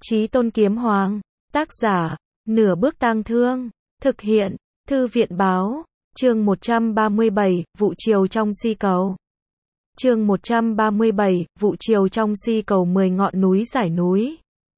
Chí Tôn Kiếm Hoàng, tác giả, Nửa Bước Tang Thương, thực hiện, Thư viện Báo, chương 137, Vụ Chiều trong Si Cầu. Chương 137, Vụ Chiều trong Si Cầu. 10 ngọn núi giải núi.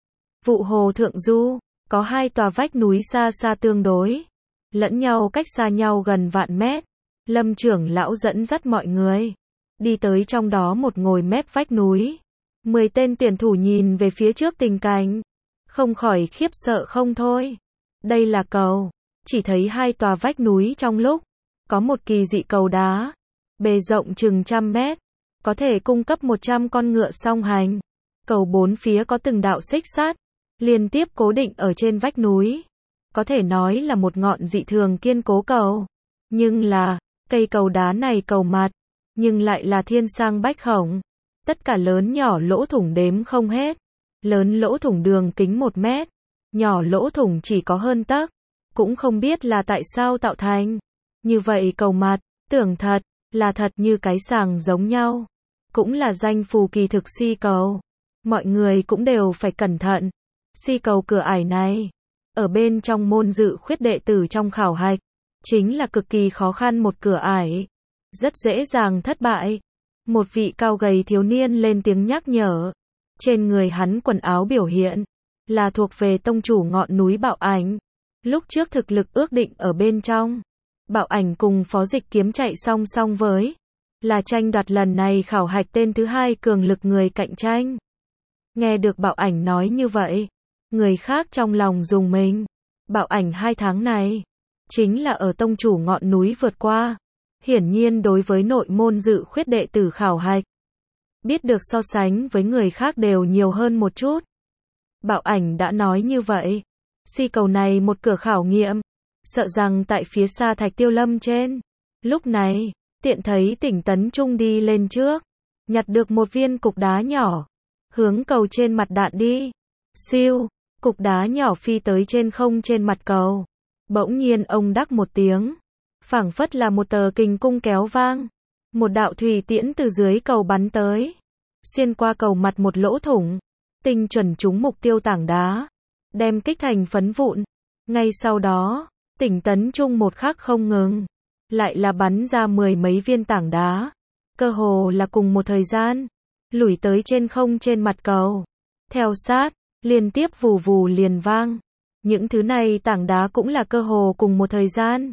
Vụ Hồ Thượng Du, có hai tòa vách núi xa xa tương đối, lẫn nhau cách xa nhau gần vạn mét. Lâm trưởng lão dẫn dắt mọi người đi tới trong đó một ngồi mép vách núi. 10 tên tuyển thủ nhìn về phía trước tình cảnh, không khỏi khiếp sợ không thôi. Đây là cầu, chỉ thấy hai tòa vách núi trong lúc, có một kỳ dị cầu đá, bề rộng chừng 100 mét, có thể cung cấp 100 con ngựa song hành. Cầu bốn phía có từng đạo xích sắt, liên tiếp cố định ở trên vách núi. Có thể nói là một ngọn dị thường kiên cố cầu. Nhưng là, cây cầu đá này cầu mặt, nhưng lại là thiên sang bách khổng. Tất cả lớn nhỏ lỗ thủng đếm không hết. Lớn lỗ thủng đường kính 1 mét, nhỏ lỗ thủng chỉ có hơn tấc. Cũng không biết là tại sao tạo thành. Như vậy cầu mặt, tưởng thật, là thật như cái sàng giống nhau. Cũng là danh phù kỳ thực Si Cầu. Mọi người cũng đều phải cẩn thận. Si Cầu cửa ải này, ở bên trong môn dự khuyết đệ tử trong khảo hạch, chính là cực kỳ khó khăn một cửa ải. Rất dễ dàng thất bại. Một vị cao gầy thiếu niên lên tiếng nhắc nhở. Trên người hắn quần áo biểu hiện là thuộc về tông chủ ngọn núi Bạo Ảnh. Lúc trước thực lực ước định ở bên trong. Bạo Ảnh cùng Phó Dịch Kiếm chạy song song với là tranh đoạt lần này khảo hạch tên thứ hai cường lực người cạnh tranh. Nghe được Bạo Ảnh nói như vậy, người khác trong lòng rùng mình. Bạo Ảnh 2 tháng này chính là ở tông chủ ngọn núi vượt qua. Hiển nhiên đối với nội môn dự khuyết đệ tử khảo hạch, biết được so sánh với người khác đều nhiều hơn một chút. Bạo Ảnh đã nói như vậy. Si Cầu này một cửa khảo nghiệm, sợ rằng tại phía xa Thạch Tiêu Lâm trên. Lúc này, tiện thấy Tỉnh Tấn Trung đi lên trước, nhặt được một viên cục đá nhỏ, hướng cầu trên mặt đạn đi. Siêu, cục đá nhỏ phi tới trên không trên mặt cầu. Bỗng nhiên ông đắc một tiếng, phảng phất là một tờ kình cung kéo vang. Một đạo thủy tiễn từ dưới cầu bắn tới, xuyên qua cầu mặt một lỗ thủng, tinh chuẩn trúng mục tiêu tảng đá, đem kích thành phấn vụn. Ngay sau đó, Tỉnh Tấn Trung một khắc không ngừng, lại là bắn ra 10 mấy viên tảng đá, cơ hồ là cùng một thời gian, lủi tới trên không trên mặt cầu. Theo sát, liên tiếp vù vù liền vang. Những thứ này tảng đá cũng là cơ hồ cùng một thời gian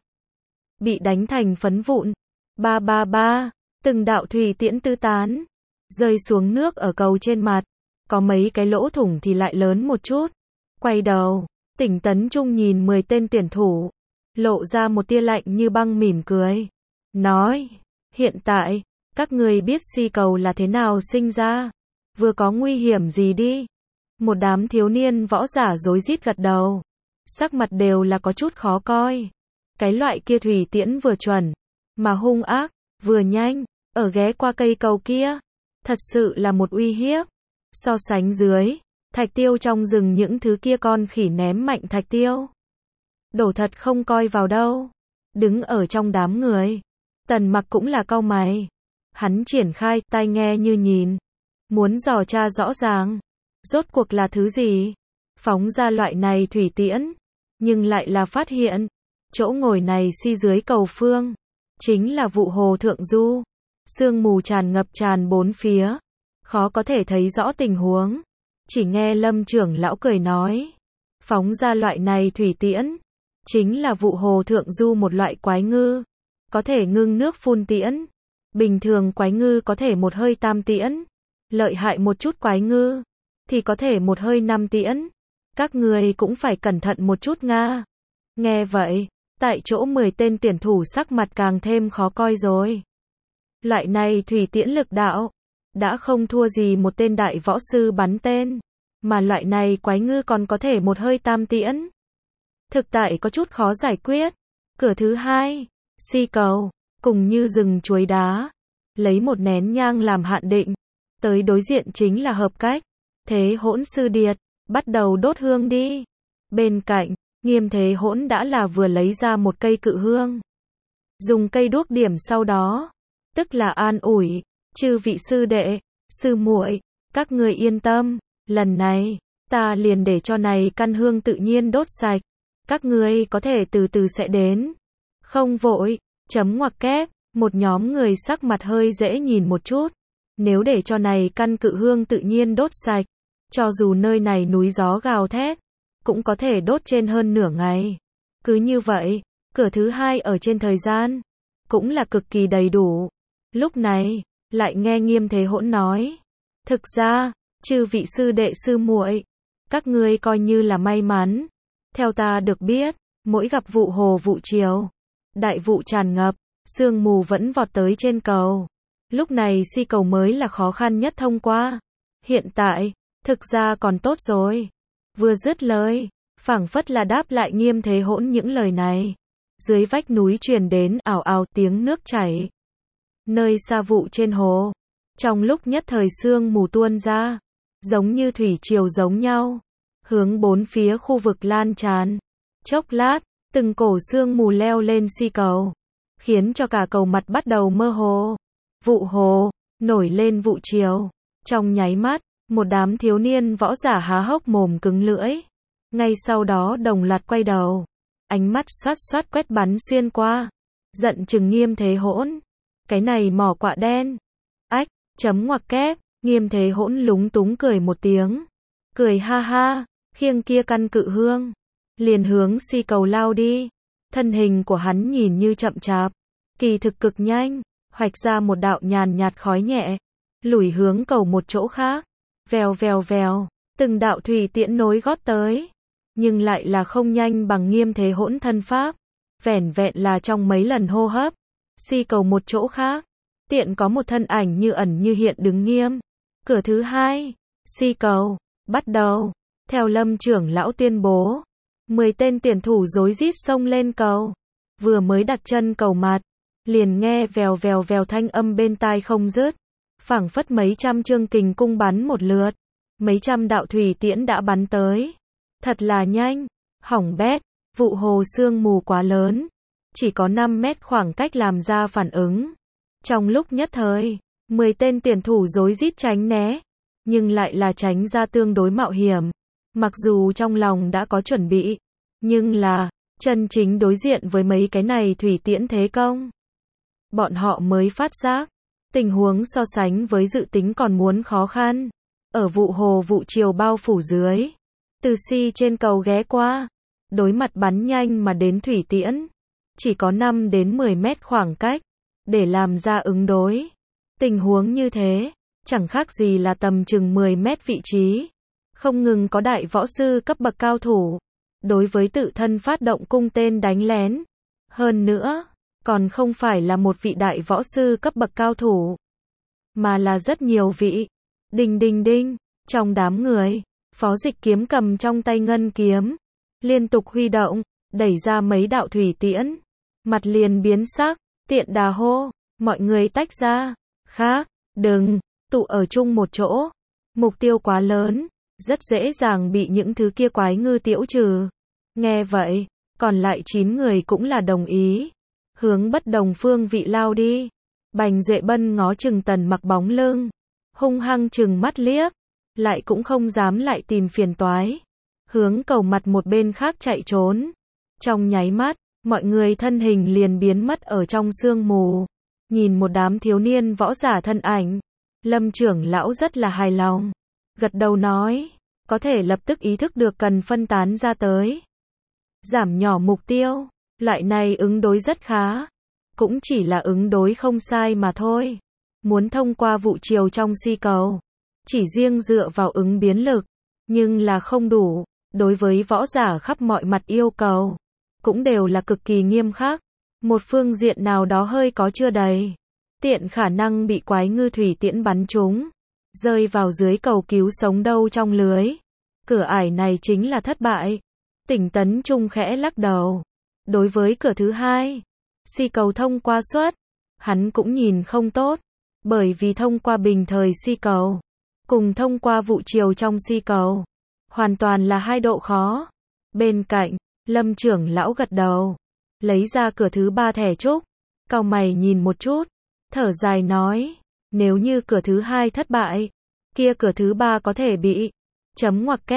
bị đánh thành phấn vụn. Ba ba ba, từng đạo thủy tiễn tứ tán, rơi xuống nước ở cầu trên mặt. Có mấy cái lỗ thủng thì lại lớn một chút. Quay đầu, Tỉnh Tấn Trung nhìn 10 tên tuyển thủ, lộ ra một tia lạnh như băng mỉm cười. Nói, hiện tại, các người biết Si Cầu là thế nào sinh ra, vừa có nguy hiểm gì đi. Một đám thiếu niên võ giả rối rít gật đầu, sắc mặt đều là có chút khó coi. Cái loại kia thủy tiễn vừa chuẩn, mà hung ác, vừa nhanh, ở ghé qua cây cầu kia, thật sự là một uy hiếp. So sánh dưới, thạch tiêu trong rừng những thứ kia con khỉ ném mạnh thạch tiêu, đổ thật không coi vào đâu. Đứng ở trong đám người, Tần Mặc cũng là cau mày. Hắn triển khai tai nghe như nhìn, muốn dò tra rõ ràng, rốt cuộc là thứ gì phóng ra loại này thủy tiễn, nhưng lại là phát hiện, chỗ ngồi này Si dưới cầu phương, chính là Vụ Hồ Thượng Du. Sương mù tràn ngập tràn bốn phía, khó có thể thấy rõ tình huống. Chỉ nghe Lâm trưởng lão cười nói, phóng ra loại này thủy tiễn, chính là Vụ Hồ Thượng Du một loại quái ngư, có thể ngưng nước phun tiễn. Bình thường quái ngư có thể một hơi tam tiễn, lợi hại một chút quái ngư thì có thể một hơi 5 tiễn. Các người cũng phải cẩn thận một chút nga. Nghe vậy, tại chỗ 10 tên tuyển thủ sắc mặt càng thêm khó coi rồi. Loại này thủy tiễn lực đạo đã không thua gì một tên đại võ sư bắn tên, mà loại này quái ngư còn có thể một hơi tam tiễn. Thực tại có chút khó giải quyết. Cửa thứ hai, Si Cầu, cùng như rừng chuối đá, lấy một nén nhang làm hạn định, tới đối diện chính là hợp cách. Thế Hỗn sư điệt, bắt đầu đốt hương đi. Bên cạnh, Nghiêm Thế Hỗn đã là vừa lấy ra một cây cự hương, dùng cây đuốc điểm sau đó, tức là an ủi, chư vị sư đệ, sư muội, các người yên tâm, lần này ta liền để cho này căn hương tự nhiên đốt sạch. Các ngươi có thể từ từ sẽ đến. Không vội, chấm ngoặc kép, một nhóm người sắc mặt hơi dễ nhìn một chút. Nếu để cho này căn cự hương tự nhiên đốt sạch, cho dù nơi này núi gió gào thét, cũng có thể đốt trên hơn nửa ngày. Cứ như vậy, cửa thứ hai ở trên thời gian, cũng là cực kỳ đầy đủ. Lúc này, lại nghe Nghiêm Thế Hỗn nói. Thực ra, chư vị sư đệ sư muội, các ngươi coi như là may mắn. Theo ta được biết, mỗi gặp vụ hồ vụ chiều, đại vụ tràn ngập, sương mù vẫn vọt tới trên cầu. Lúc này si cầu mới là khó khăn nhất thông qua. Hiện tại, thực ra còn tốt rồi. Vừa dứt lời, phảng phất là đáp lại Nghiêm Thế Hỗn những lời này. Dưới vách núi truyền đến ào ào tiếng nước chảy. Nơi xa vụ trên hồ, trong lúc nhất thời sương mù tuôn ra, giống như thủy triều giống nhau, hướng bốn phía khu vực lan tràn. Chốc lát, từng cổ sương mù leo lên si cầu, khiến cho cả cầu mặt bắt đầu mơ hồ. Vụ hồ, nổi lên vụ chiều. Trong nháy mắt, một đám thiếu niên võ giả há hốc mồm cứng lưỡi. Ngay sau đó đồng loạt quay đầu. Ánh mắt xoát xoát quét bắn xuyên qua. Giận chừng Nghiêm Thế Hỗn. Cái này mỏ quạ đen. Ách, chấm ngoặc kép, Nghiêm Thế Hỗn lúng túng cười một tiếng. Cười ha ha, khiêng kia căn cự hương. Liền hướng si cầu lao đi. Thân hình của hắn nhìn như chậm chạp, kỳ thực cực nhanh, hoạch ra một đạo nhàn nhạt khói nhẹ, lủi hướng cầu một chỗ khác. Vèo vèo vèo, từng đạo thủy tiễn nối gót tới, nhưng lại là không nhanh bằng Nghiêm Thế Hỗn thân pháp. Vẻn vẹn là trong mấy lần hô hấp, si cầu một chỗ khác, tiện có một thân ảnh như ẩn như hiện đứng nghiêm. Cửa thứ hai, si cầu, bắt đầu. Theo Lâm trưởng lão tuyên bố, 10 tên tuyển thủ rối rít xông lên cầu. Vừa mới đặt chân cầu mặt, liền nghe vèo vèo vèo thanh âm bên tai không dứt. Phảng phất mấy trăm chương kình cung bắn một lượt. Mấy trăm đạo thủy tiễn đã bắn tới. Thật là nhanh, hỏng bét, vụ hồ sương mù quá lớn. Chỉ có 5 mét khoảng cách làm ra phản ứng. Trong lúc nhất thời, 10 tên tuyển thủ rối rít tránh né. Nhưng lại là tránh ra tương đối mạo hiểm. Mặc dù trong lòng đã có chuẩn bị, nhưng là, chân chính đối diện với mấy cái này thủy tiễn thế công. Bọn họ mới phát giác, tình huống so sánh với dự tính còn muốn khó khăn. Ở vụ hồ vụ chiều bao phủ dưới, từ si trên cầu ghé qua, đối mặt bắn nhanh mà đến thủy tiễn. Chỉ có 5 đến 10 mét khoảng cách, để làm ra ứng đối. Tình huống như thế, chẳng khác gì là tầm chừng 10 mét vị trí. Không ngừng có đại võ sư cấp bậc cao thủ, đối với tự thân phát động cung tên đánh lén. Hơn nữa, còn không phải là một vị đại võ sư cấp bậc cao thủ, mà là rất nhiều vị. Đinh đinh đinh, trong đám người, Phó Dịch Kiếm cầm trong tay ngân kiếm, liên tục huy động, đẩy ra mấy đạo thủy tiễn. Mặt liền biến sắc, tiện đà hô, mọi người tách ra. Khác, đừng, tụ ở chung một chỗ. Mục tiêu quá lớn, rất dễ dàng bị những thứ kia quái ngư tiễu trừ. Nghe vậy, còn lại 9 người cũng là đồng ý. Hướng bất đồng phương vị lao đi. Bành Duệ Bân ngó chừng Tần Mặc bóng lưng, hung hăng chừng mắt liếc, lại cũng không dám lại tìm phiền toái. Hướng cầu mặt một bên khác chạy trốn. Trong nháy mắt, mọi người thân hình liền biến mất ở trong sương mù. Nhìn một đám thiếu niên võ giả thân ảnh, Lâm trưởng lão rất là hài lòng. Gật đầu nói, có thể lập tức ý thức được cần phân tán ra tới. Giảm nhỏ mục tiêu, loại này ứng đối rất khá. Cũng chỉ là ứng đối không sai mà thôi. Muốn thông qua vụ chiều trong si cầu, chỉ riêng dựa vào ứng biến lực, nhưng là không đủ. Đối với võ giả khắp mọi mặt yêu cầu, cũng đều là cực kỳ nghiêm khắc. Một phương diện nào đó hơi có chưa đầy, tiện khả năng bị quái ngư thủy tiễn bắn trúng, rơi vào dưới cầu cứu sống đâu trong lưới. Cửa ải này chính là thất bại. Tỉnh Tấn Trung khẽ lắc đầu. Đối với cửa thứ hai, si cầu thông qua suất, hắn cũng nhìn không tốt. Bởi vì thông qua bình thời si cầu, cùng thông qua vụ chiều trong si cầu, hoàn toàn là hai độ khó. Bên cạnh, Lâm trưởng lão gật đầu, lấy ra cửa thứ ba thẻ trúc, cau mày nhìn một chút, thở dài nói, nếu như cửa thứ hai thất bại, kia cửa thứ ba có thể bị chấm ngoặc kép,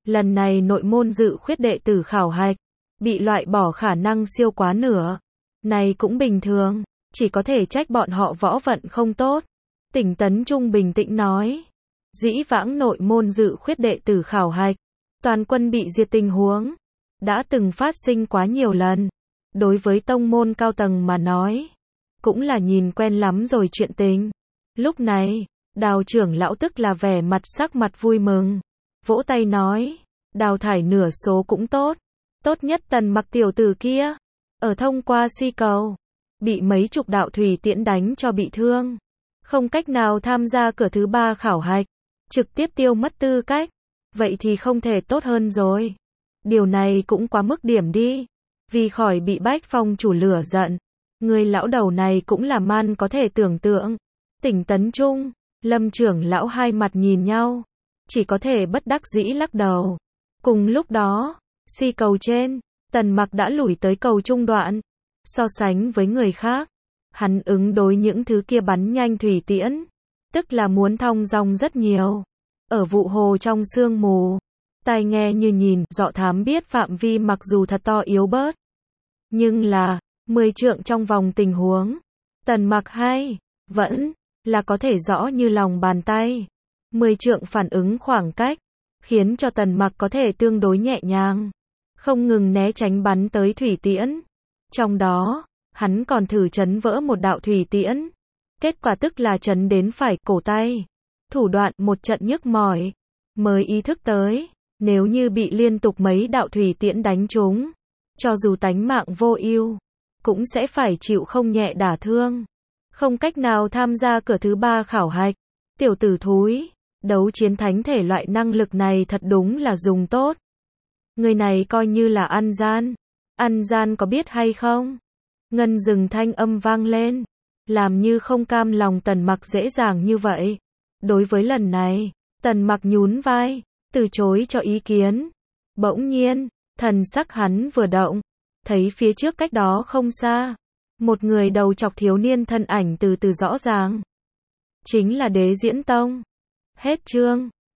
Lần này nội môn dự khuyết đệ tử khảo hạch, bị loại bỏ khả năng siêu quá nửa. Này cũng bình thường, chỉ có thể trách bọn họ võ vận không tốt. Tỉnh Tấn Trung bình tĩnh nói. Dĩ vãng nội môn dự khuyết đệ tử khảo hạch, toàn quân bị diệt tình huống, đã từng phát sinh quá nhiều lần. Đối với tông môn cao tầng mà nói, cũng là nhìn quen lắm rồi chuyện tình. Lúc này, Đào trưởng lão tức là vẻ mặt sắc mặt vui mừng. Vỗ tay nói, đào thải nửa số cũng tốt. Tốt nhất Tần Mặc tiểu tử kia, ở thông qua si cầu, bị mấy chục đạo thủy tiễn đánh cho bị thương. Không cách nào tham gia cửa thứ 3 khảo hạch, trực tiếp tiêu mất tư cách. Vậy thì không thể tốt hơn rồi. Điều này cũng quá mức điểm đi. Vì khỏi bị Bách Phong chủ lửa giận. Người lão đầu này cũng là man có thể tưởng tượng. Tỉnh Tấn Trung, Lâm trưởng lão hai mặt nhìn nhau, chỉ có thể bất đắc dĩ lắc đầu. Cùng lúc đó, si cầu trên, Tần Mặc đã lủi tới cầu trung đoạn. So sánh với người khác, hắn ứng đối những thứ kia bắn nhanh thủy tiễn, tức là muốn thong dong rất nhiều. Ở vụ hồ trong sương mù, tai nghe như nhìn, dọ thám biết phạm vi mặc dù thật to yếu bớt, nhưng là 10 trượng trong vòng tình huống, Tần Mặc hay vẫn là có thể rõ như lòng bàn tay. 10 trượng phản ứng khoảng cách, khiến cho Tần Mặc có thể tương đối nhẹ nhàng, không ngừng né tránh bắn tới thủy tiễn. Trong đó, hắn còn thử chấn vỡ một đạo thủy tiễn. Kết quả tức là chấn đến phải cổ tay. Thủ đoạn một trận nhức mỏi, mới ý thức tới, nếu như bị liên tục mấy đạo thủy tiễn đánh trúng, cho dù tánh mạng vô ưu, cũng sẽ phải chịu không nhẹ đả thương. Không cách nào tham gia cửa thứ 3 khảo hạch. Tiểu tử thúi, đấu chiến thánh thể loại năng lực này thật đúng là dùng tốt. Người này coi như là ăn gian. Ăn gian có biết hay không? Ngân rừng thanh âm vang lên, làm như không cam lòng Tần Mặc dễ dàng như vậy. Đối với lần này, Tần Mặc nhún vai, từ chối cho ý kiến. Bỗng nhiên, thần sắc hắn vừa động, thấy phía trước cách đó không xa, một người đầu chọc thiếu niên thân ảnh từ từ rõ ràng. Chính là Đế Diễn Tông. Hết chương.